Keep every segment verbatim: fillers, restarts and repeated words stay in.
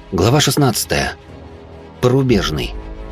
Глава шестнадцатая. Порубежный.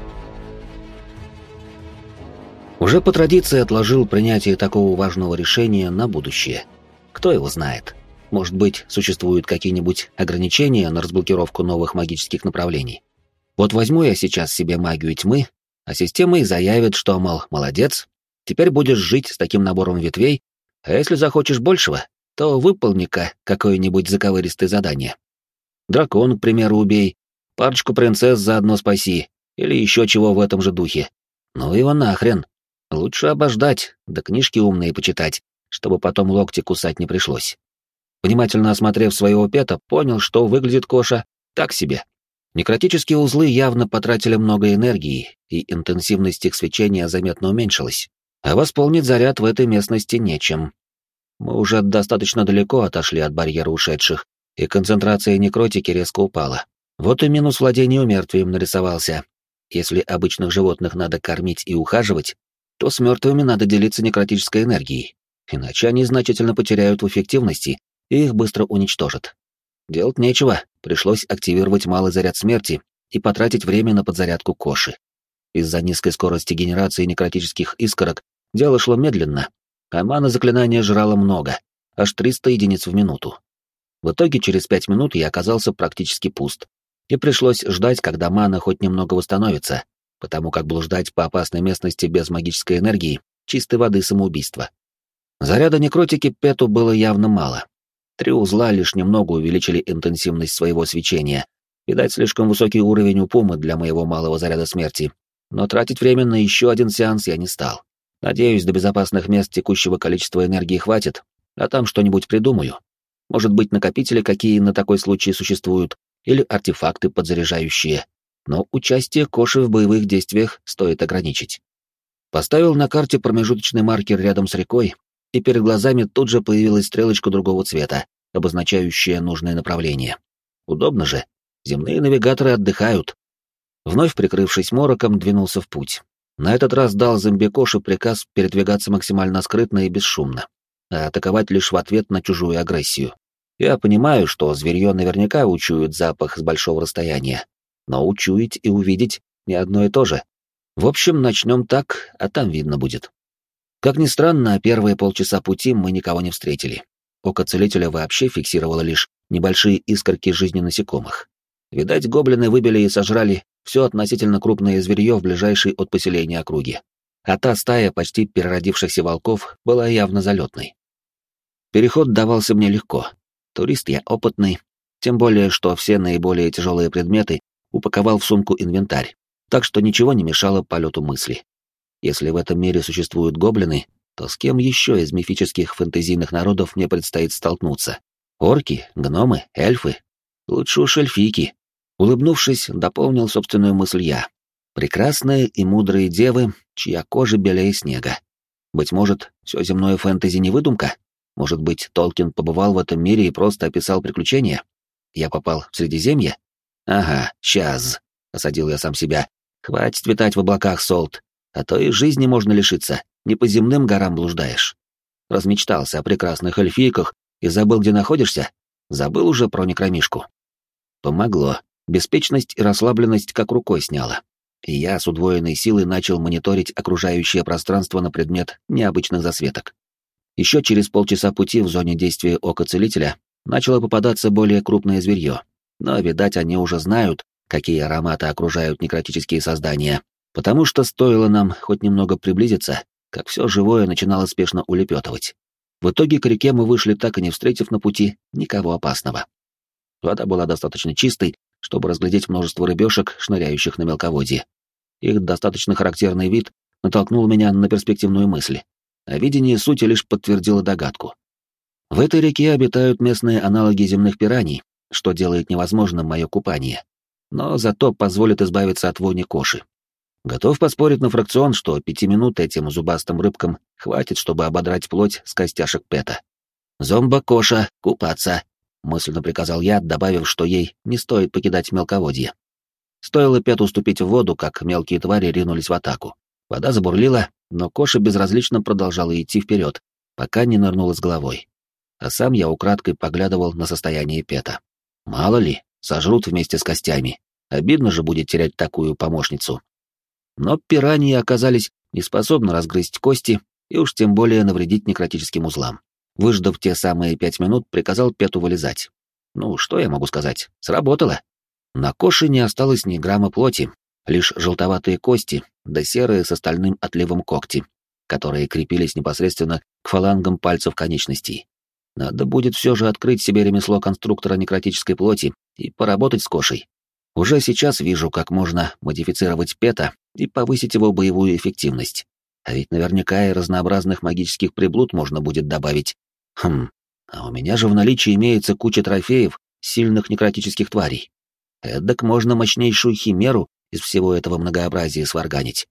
Уже по традиции отложил принятие такого важного решения на будущее. Кто его знает? Может быть, существуют какие-нибудь ограничения на разблокировку новых магических направлений? Вот возьму я сейчас себе магию тьмы, а система и заявит, что, мол, молодец, теперь будешь жить с таким набором ветвей, а если захочешь большего, то выполни-ка какое-нибудь заковыристое задание. Дракон, к примеру, убей, парочку принцесс заодно спаси, или еще чего в этом же духе. Ну его нахрен. Лучше обождать, да книжки умные почитать, чтобы потом локти кусать не пришлось. Внимательно осмотрев своего пета, понял, что выглядит Коша так себе. Некротические узлы явно потратили много энергии, и интенсивность их свечения заметно уменьшилась, а восполнить заряд в этой местности нечем. Мы уже достаточно далеко отошли от барьера ушедших, и концентрация некротики резко упала. Вот и минус владения умертвием нарисовался. Если обычных животных надо кормить и ухаживать, то с мертвыми надо делиться некротической энергией, иначе они значительно потеряют в эффективности и их быстро уничтожат. Делать нечего, пришлось активировать малый заряд смерти и потратить время на подзарядку Коши. Из-за низкой скорости генерации некротических искорок дело шло медленно, а маны заклинания жрало много, аж триста единиц в минуту. В итоге через пять минут я оказался практически пуст, и пришлось ждать, когда мана хоть немного восстановится, потому как блуждать по опасной местности без магической энергии — чистой воды самоубийство. Заряда некротики Пету было явно мало. Три узла лишь немного увеличили интенсивность своего свечения. Видать, слишком высокий уровень у Пумы для моего малого заряда смерти, но тратить время на еще один сеанс я не стал. Надеюсь, до безопасных мест текущего количества энергии хватит, а там что-нибудь придумаю. Может быть, накопители какие на такой случай существуют, или артефакты подзаряжающие. Но участие Коши в боевых действиях стоит ограничить. Поставил на карте промежуточный маркер рядом с рекой, и перед глазами тут же появилась стрелочка другого цвета, обозначающая нужное направление. Удобно же. Земные навигаторы отдыхают. Вновь прикрывшись мороком, двинулся в путь. На этот раз дал зомби-Коше приказ передвигаться максимально скрытно и бесшумно, а атаковать лишь в ответ на чужую агрессию. Я понимаю, что зверье наверняка учует запах с большого расстояния, но учуять и увидеть не одно и то же. В общем, начнем так, а там видно будет. Как ни странно, первые полчаса пути мы никого не встретили. Око целителя вообще фиксировало лишь небольшие искорки жизни насекомых. Видать, гоблины выбили и сожрали все относительно крупное зверье в ближайшей от поселения округе. А та стая почти переродившихся волков была явно залетной. Переход давался мне легко. Турист я опытный, тем более, что все наиболее тяжелые предметы упаковал в сумку-инвентарь, так что ничего не мешало полету мысли. Если в этом мире существуют гоблины, то с кем еще из мифических фэнтезийных народов мне предстоит столкнуться? Орки, гномы, эльфы? Лучше уж эльфийки. Улыбнувшись, дополнил собственную мысль я. Прекрасные и мудрые девы, чья кожа белее снега. Быть может, все земное фэнтези не выдумка? Может быть, Толкин побывал в этом мире и просто описал приключения? Я попал в Средиземье? Ага, сейчас, — осадил я сам себя. Хватит витать в облаках, Солт, а то и жизни можно лишиться, не по земным горам блуждаешь. Размечтался о прекрасных эльфийках и забыл, где находишься? Забыл уже про некромишку? Помогло. Беспечность и расслабленность как рукой сняло. И я с удвоенной силой начал мониторить окружающее пространство на предмет необычных засветок. Еще через полчаса пути в зоне действия ока целителя начало попадаться более крупное зверье, но, видать, они уже знают, какие ароматы окружают некротические создания, потому что стоило нам хоть немного приблизиться, как все живое начинало спешно улепетывать. В итоге к реке мы вышли, так и не встретив на пути никого опасного. Вода была достаточно чистой, чтобы разглядеть множество рыбешек, шныряющих на мелководье. Их достаточно характерный вид натолкнул меня на перспективную мысль, а видение сути лишь подтвердило догадку. В этой реке обитают местные аналоги земных пираний, что делает невозможным мое купание, но зато позволит избавиться от вони Коши. Готов поспорить на фракцион, что пяти минут этим зубастым рыбкам хватит, чтобы ободрать плоть с костяшек Пета. «Зомба-Коша, купаться!» — мысленно приказал я, добавив, что ей не стоит покидать мелководье. Стоило Пету уступить в воду, как мелкие твари ринулись в атаку. Вода забурлила, но Коша безразлично продолжала идти вперед, пока не нырнула с головой. А сам я украдкой поглядывал на состояние Пета. Мало ли, Сожрут вместе с костями. Обидно же будет терять такую помощницу. Но пираньи оказались не способны разгрызть кости и уж тем более навредить некротическим узлам. Выждав те самые пять минут, приказал Пету вылезать. Ну, что я могу сказать? Сработало. На Коше не осталось ни грамма плоти, лишь желтоватые кости, да серые с остальным отливом когти, которые крепились непосредственно к фалангам пальцев конечностей. Надо будет все же открыть себе ремесло конструктора некротической плоти и поработать с Кошей. Уже сейчас вижу, как можно модифицировать Пета и повысить его боевую эффективность. А ведь наверняка и разнообразных магических приблуд можно будет добавить. Хм, а у меня же в наличии имеется куча трофеев сильных некротических тварей. Эдак можно мощнейшую химеру из всего этого многообразия сварганить.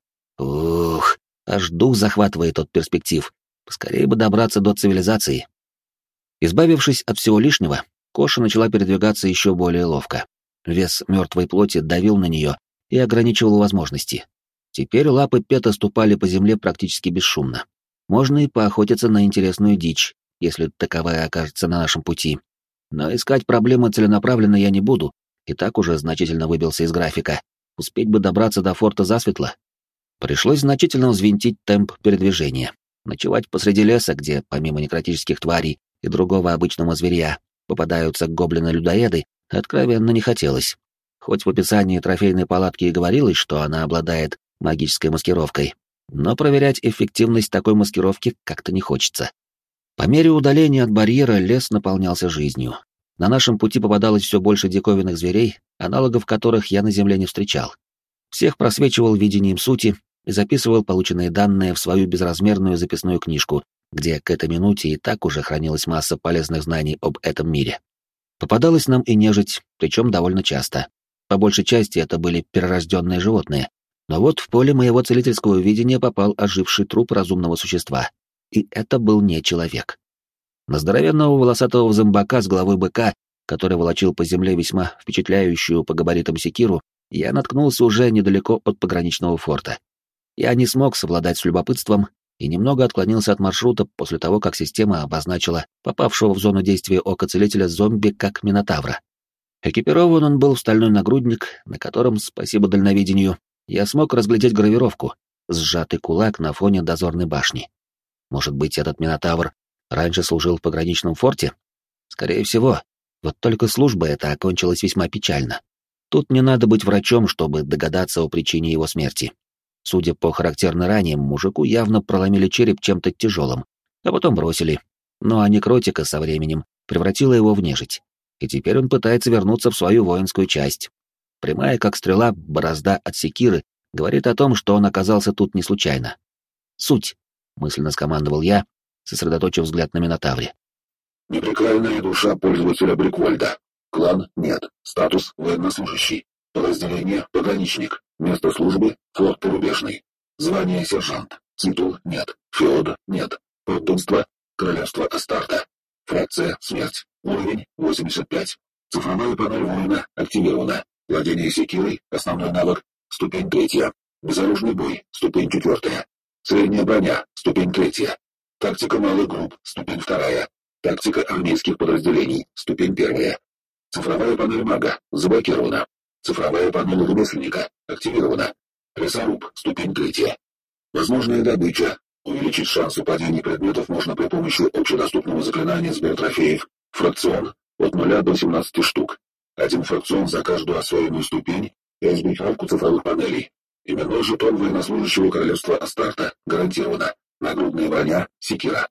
Ух, аж дух захватывает от перспектив. Поскорее бы добраться до цивилизации. Избавившись от всего лишнего, Коша начала передвигаться еще более ловко. Вес мертвой плоти давил на нее и ограничивал возможности. Теперь лапы Пета ступали по земле практически бесшумно. Можно и поохотиться на интересную дичь, если таковая окажется на нашем пути. Но искать проблемы целенаправленно я не буду, и так уже значительно выбился из графика. Успеть бы добраться до форта засветло. Пришлось значительно взвинтить темп передвижения. Ночевать посреди леса, где, помимо некротических тварей и другого обычного зверя, попадаются гоблины-людоеды, откровенно не хотелось. Хоть в описании трофейной палатки и говорилось, что она обладает магической маскировкой, но проверять эффективность такой маскировки как-то не хочется. По мере удаления от барьера лес наполнялся жизнью. На нашем пути попадалось все больше диковинных зверей, аналогов которых я на земле не встречал. Всех просвечивал видением сути и записывал полученные данные в свою безразмерную записную книжку, где к этой минуте и так уже хранилась масса полезных знаний об этом мире. Попадалась нам и нежить, причем довольно часто. По большей части это были перерожденные животные, но вот в поле моего целительского видения попал оживший труп разумного существа. И это был не человек. На здоровенного волосатого зомбака с головой быка, который волочил по земле весьма впечатляющую по габаритам секиру, я наткнулся уже недалеко от пограничного форта. Я не смог совладать с любопытством и немного отклонился от маршрута после того, как система обозначила попавшего в зону действия ока целителя зомби как минотавра. Экипирован он был в стальной нагрудник, на котором, спасибо дальновидению, я смог разглядеть гравировку, сжатый кулак на фоне дозорной башни. Может быть, этот минотавр раньше служил в пограничном форте? Скорее всего. Вот только служба эта окончилась весьма печально. Тут не надо быть врачом, чтобы догадаться о причине его смерти. Судя по характерной ране, мужику явно проломили череп чем-то тяжелым, а потом бросили. Ну а некротика со временем превратила его в нежить. И теперь он пытается вернуться в свою воинскую часть. Прямая как стрела борозда от секиры говорит о том, что он оказался тут не случайно. «Суть», — мысленно скомандовал я, сосредоточив взгляд на Минотавре. «Непрекаянная душа пользователя Бриквольда. Клан — нет. Статус — военнослужащий. Подразделение — пограничник. Место службы — форт Порубежный. Звание — сержант. Титул — нет. Феод — нет. Подданство — королевство Астарта. Фракция — смерть. Уровень — восемьдесят пять. Цифровая панель воина активирована. Владение секирой — основной навык. Ступень третья. Безоружный бой — ступень четвертая. Средняя броня — ступень третья. Тактика малых групп — ступень вторая. Тактика армейских подразделений — ступень первая. Цифровая панель мага заблокирована. Цифровая панель ремесленника активирована. Лесоруб — ступень третья. Возможная добыча. Увеличить шансы падения предметов можно при помощи общедоступного заклинания сбор трофеев. Фракцион. От нуля до семнадцати штук. Один фракцион за каждую освоенную ступень и разблокировку цифровых панелей. Именной жетон военнослужащего королевства Астарта гарантировано. Нагрудная броня — секира.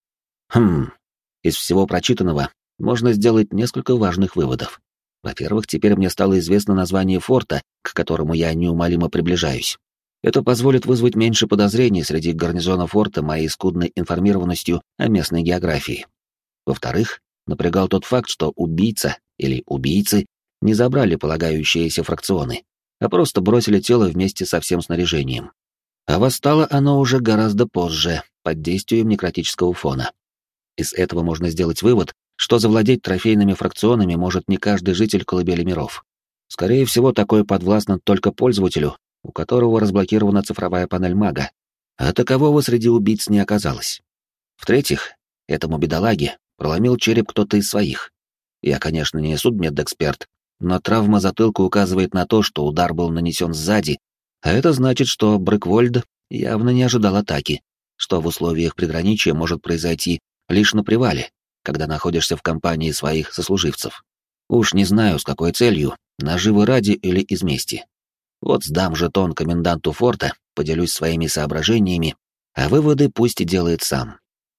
Хм, из всего прочитанного можно сделать несколько важных выводов. Во-первых, теперь мне стало известно название форта, к которому я неумолимо приближаюсь. Это позволит вызвать меньше подозрений среди гарнизона форта моей скудной информированностью о местной географии. Во-вторых, напрягал тот факт, что убийца или убийцы не забрали полагающиеся фракционы, а просто бросили тело вместе со всем снаряжением. А восстало оно уже гораздо позже, под действием некротического фона. Из этого можно сделать вывод, что завладеть трофейными фракционами может не каждый житель колыбели миров. Скорее всего, такое подвластно только пользователю, у которого разблокирована цифровая панель мага, а такового среди убийц не оказалось. В-третьих, этому бедолаге проломил череп кто-то из своих. Я, конечно, не судмедэксперт, но травма затылка указывает на то, что удар был нанесен сзади, а это значит, что Брыквольд явно не ожидал атаки, что в условиях приграничия может произойти лишь на привале, когда находишься в компании своих сослуживцев. Уж не знаю, с какой целью, наживы ради или из мести. Вот сдам жетон коменданту форта, поделюсь своими соображениями, а выводы пусть и делает сам.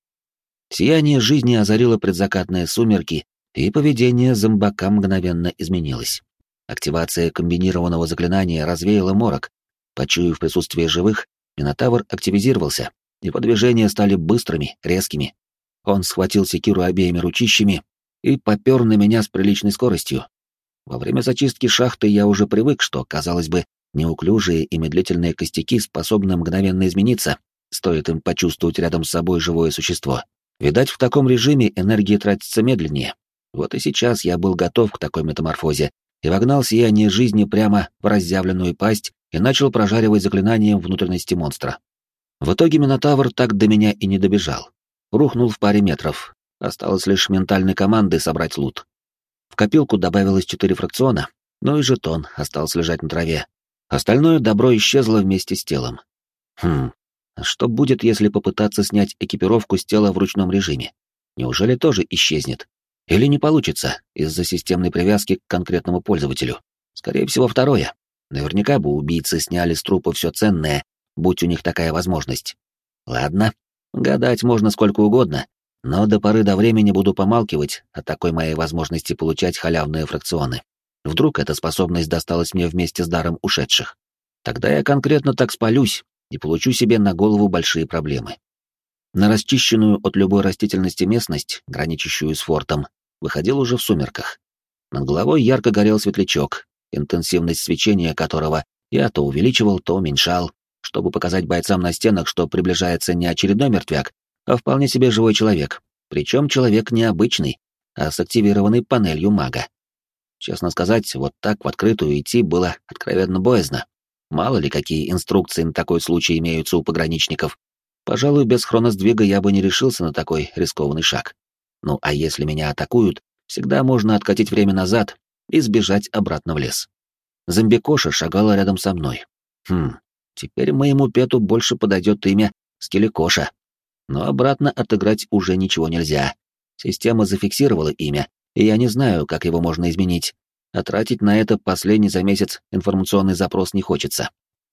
Сияние жизни озарило предзакатные сумерки, и поведение зомбака мгновенно изменилось. Активация комбинированного заклинания развеяла морок. Почуяв присутствие живых, Минотавр активизировался, его движения стали быстрыми, резкими. Он схватил секиру обеими ручищами и попер на меня с приличной скоростью. Во время зачистки шахты я уже привык, что, казалось бы, неуклюжие и медлительные костяки способны мгновенно измениться, стоит им почувствовать рядом с собой живое существо. Видать, в таком режиме энергия тратится медленнее. Вот и сейчас я был готов к такой метаморфозе и вогнал сияние жизни прямо в разъявленную пасть и начал прожаривать заклинанием внутренности монстра. В итоге Минотавр так до меня и не добежал. Рухнул в паре метров. Осталось лишь ментальной командой собрать лут. В копилку добавилось четыре фракциона, но и жетон остался лежать на траве. Остальное добро исчезло вместе с телом. Хм, а что будет, если попытаться снять экипировку с тела в ручном режиме? Неужели тоже исчезнет? Или не получится из-за системной привязки к конкретному пользователю? Скорее всего, второе. Наверняка бы убийцы сняли с трупа все ценное, будь у них такая возможность. Ладно, гадать можно сколько угодно, но до поры до времени буду помалкивать о такой моей возможности получать халявные фракционы. Вдруг эта способность досталась мне вместе с даром ушедших. Тогда я конкретно так спалюсь и получу себе на голову большие проблемы. На расчищенную от любой растительности местность, граничащую с фортом, выходил уже в сумерках. Над головой ярко горел светлячок, интенсивность свечения которого я то увеличивал, то уменьшал, чтобы показать бойцам на стенах, что приближается не очередной мертвяк, а вполне себе живой человек, причем человек необычный, а с активированной панелью мага. Честно сказать, вот так в открытую идти было откровенно боязно. Мало ли какие инструкции на такой случай имеются у пограничников. Пожалуй, без хроносдвига я бы не решился на такой рискованный шаг. Ну а если меня атакуют, всегда можно откатить время назад и сбежать обратно в лес. Зомби-коша шагала рядом со мной. Хм, теперь моему пету больше подойдет имя Скеле-коша. Но обратно отыграть уже ничего нельзя. Система зафиксировала имя, и я не знаю, как его можно изменить. А тратить на это последний за месяц информационный запрос не хочется.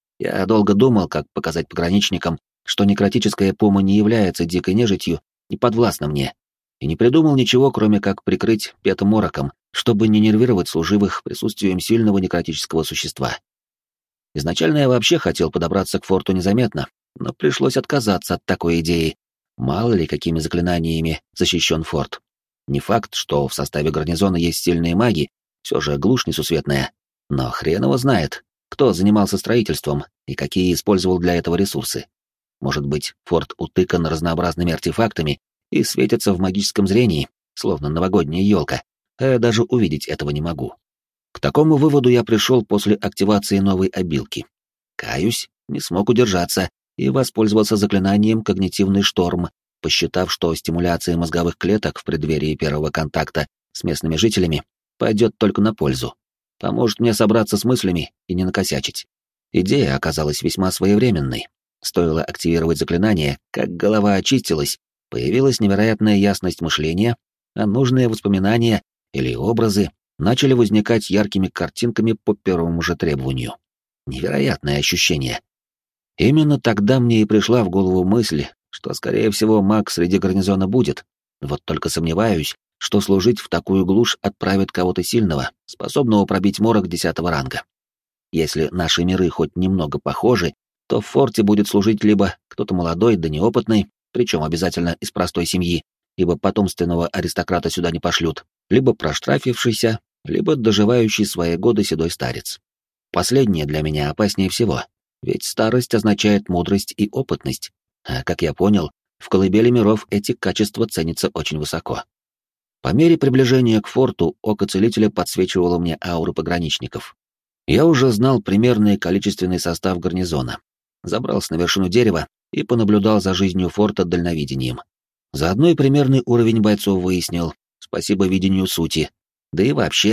Я долго думал, как показать пограничникам, что некротическая пума не является дикой нежитью, не подвластна мне, и не придумал ничего, кроме как прикрыть петом мороком, чтобы не нервировать служивых присутствием сильного некротического существа. Изначально я вообще хотел подобраться к форту незаметно, но пришлось отказаться от такой идеи. Мало ли, какими заклинаниями защищен форт. Не факт, что в составе гарнизона есть сильные маги, все же глушь несусветная, но хрен его знает, кто занимался строительством и какие использовал для этого ресурсы. Может быть, форт утыкан разнообразными артефактами и светится в магическом зрении, словно новогодняя елка, а я даже увидеть этого не могу. К такому выводу я пришел после активации новой обилки. Каюсь, не смог удержаться и воспользовался заклинанием «Когнитивный шторм», посчитав, что стимуляция мозговых клеток в преддверии первого контакта с местными жителями пойдет только на пользу. Поможет мне собраться с мыслями и не накосячить. Идея оказалась весьма своевременной. Стоило активировать заклинание, как голова очистилась, появилась невероятная ясность мышления, а нужные воспоминания или образы начали возникать яркими картинками по первому же требованию. Невероятное ощущение. Именно тогда мне и пришла в голову мысль, что, скорее всего, маг среди гарнизона будет, вот только сомневаюсь, что служить в такую глушь отправит кого-то сильного, способного пробить морок десятого ранга. Если наши миры хоть немного похожи, то в форте будет служить либо кто-то молодой да неопытный, причем обязательно из простой семьи, ибо потомственного аристократа сюда не пошлют, либо проштрафившийся, либо доживающий свои годы седой старец. Последнее для меня опаснее всего, ведь старость означает мудрость и опытность, а, как я понял, в колыбели миров эти качества ценятся очень высоко. По мере приближения к форту око целителя подсвечивало мне ауры пограничников. Я уже знал примерный количественный состав гарнизона, забрался на вершину дерева и понаблюдал за жизнью форта дальновидением. Заодно и примерный уровень бойцов выяснил, спасибо видению сути, да и вообще,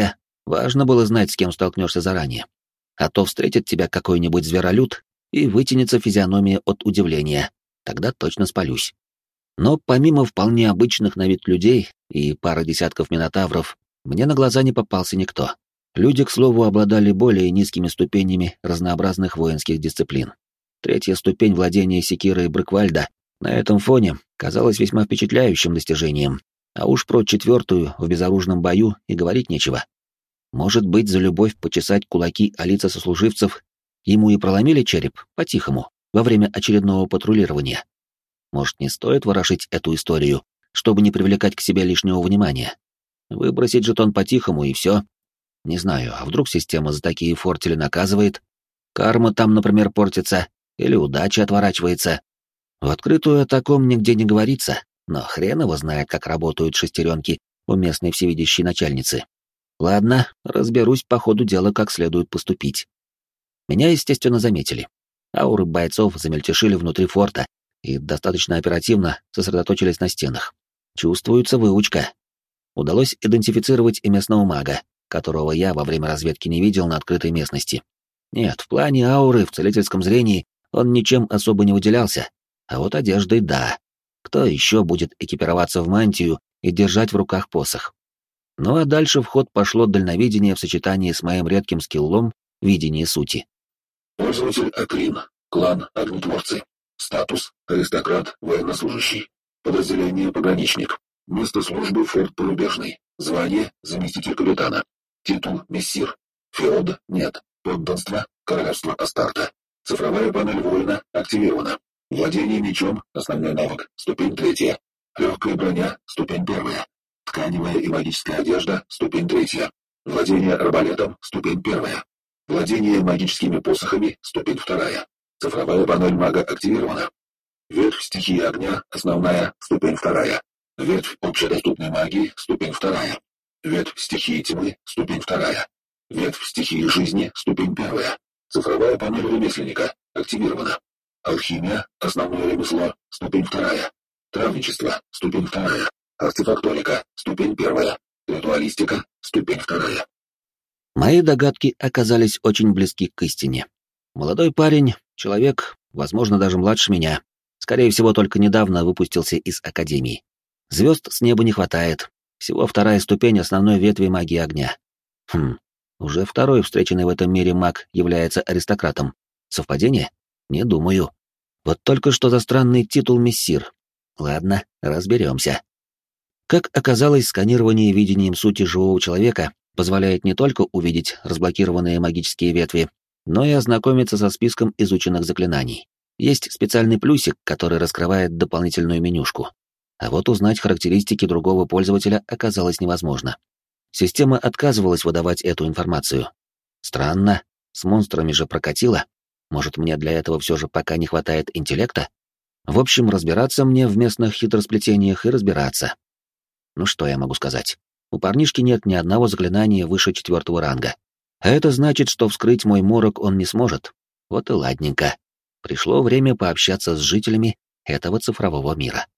Важно было знать, с кем столкнешься заранее. А то встретит тебя какой-нибудь зверолюд и вытянется физиономия от удивления. Тогда точно спалюсь. Но помимо вполне обычных на вид людей и пары десятков минотавров, мне на глаза не попался никто. Люди, к слову, обладали более низкими ступенями разнообразных воинских дисциплин. Третья ступень владения секирой Брыквальда на этом фоне казалась весьма впечатляющим достижением, а уж про четвертую в безоружном бою и говорить нечего. Может быть, за любовь почесать кулаки о лица сослуживцев ему и проломили череп по-тихому во время очередного патрулирования. Может, не стоит ворошить эту историю, чтобы не привлекать к себе лишнего внимания? Выбросить жетон по-тихому и все. Не знаю, а вдруг система за такие фортели наказывает? Карма там, например, портится, или удача отворачивается. В открытую о таком нигде не говорится, но хрен его знает, как работают шестеренки у местной всевидящей начальницы. Ладно, разберусь по ходу дела, как следует поступить. Меня, естественно, заметили. Ауры бойцов замельтешили внутри форта и достаточно оперативно сосредоточились на стенах. Чувствуется выучка. Удалось идентифицировать и местного мага, которого я во время разведки не видел на открытой местности. Нет, в плане ауры, в целительском зрении он ничем особо не выделялся, а вот одеждой — да. Кто еще будет экипироваться в мантию и держать в руках посох? Ну а дальше в ход пошло дальновидение в сочетании с моим редким скиллом видения сути. Пользователь Акрин. Клан Огнетворцы. Статус — аристократ, военнослужащий. Подразделение — пограничник. Место службы — форт Порубежный. Звание — заместитель капитана. Титул — мессир. Феод — нет. Подданство — королевство Астарта. Цифровая панель воина активирована. Владение мечом — основной навык, ступень третья. Легкая броня — ступень первая. Тканевая и магическая одежда — ступень третья. Владение арбалетом — ступень первая. Владение магическими посохами — ступень вторая. Цифровая панель мага активирована. Ветвь стихии огня — основная, ступень вторая. Ветвь общедоступной магии — ступень вторая. Ветвь стихии тьмы — ступень вторая. Ветвь стихии жизни — ступень первая. Цифровая панель ремесленника активирована. Алхимия — основное ремесло, ступень вторая. Травничество — ступень вторая. Артефакторика — ступень первая. Ритуалистика — ступень вторая. Мои догадки оказались очень близки к истине. Молодой парень, человек, возможно, даже младше меня, скорее всего, только недавно выпустился из академии. Звезд с неба не хватает, всего вторая ступень основной ветви магии огня. Хм, уже второй встреченный в этом мире маг является аристократом. Совпадение? Не думаю. Вот только что за странный титул мессир. Ладно, разберемся. Как оказалось, сканирование видением сути живого человека позволяет не только увидеть разблокированные магические ветви, но и ознакомиться со списком изученных заклинаний. Есть специальный плюсик, который раскрывает дополнительную менюшку. А вот узнать характеристики другого пользователя оказалось невозможно. Система отказывалась выдавать эту информацию. Странно, с монстрами же прокатило. Может, мне для этого все же пока не хватает интеллекта? В общем, разбираться мне в местных хитросплетениях и разбираться. Ну что я могу сказать? У парнишки нет ни одного заклинания выше четвертого ранга. А это значит, что вскрыть мой морок он не сможет. Вот и ладненько. Пришло время пообщаться с жителями этого цифрового мира.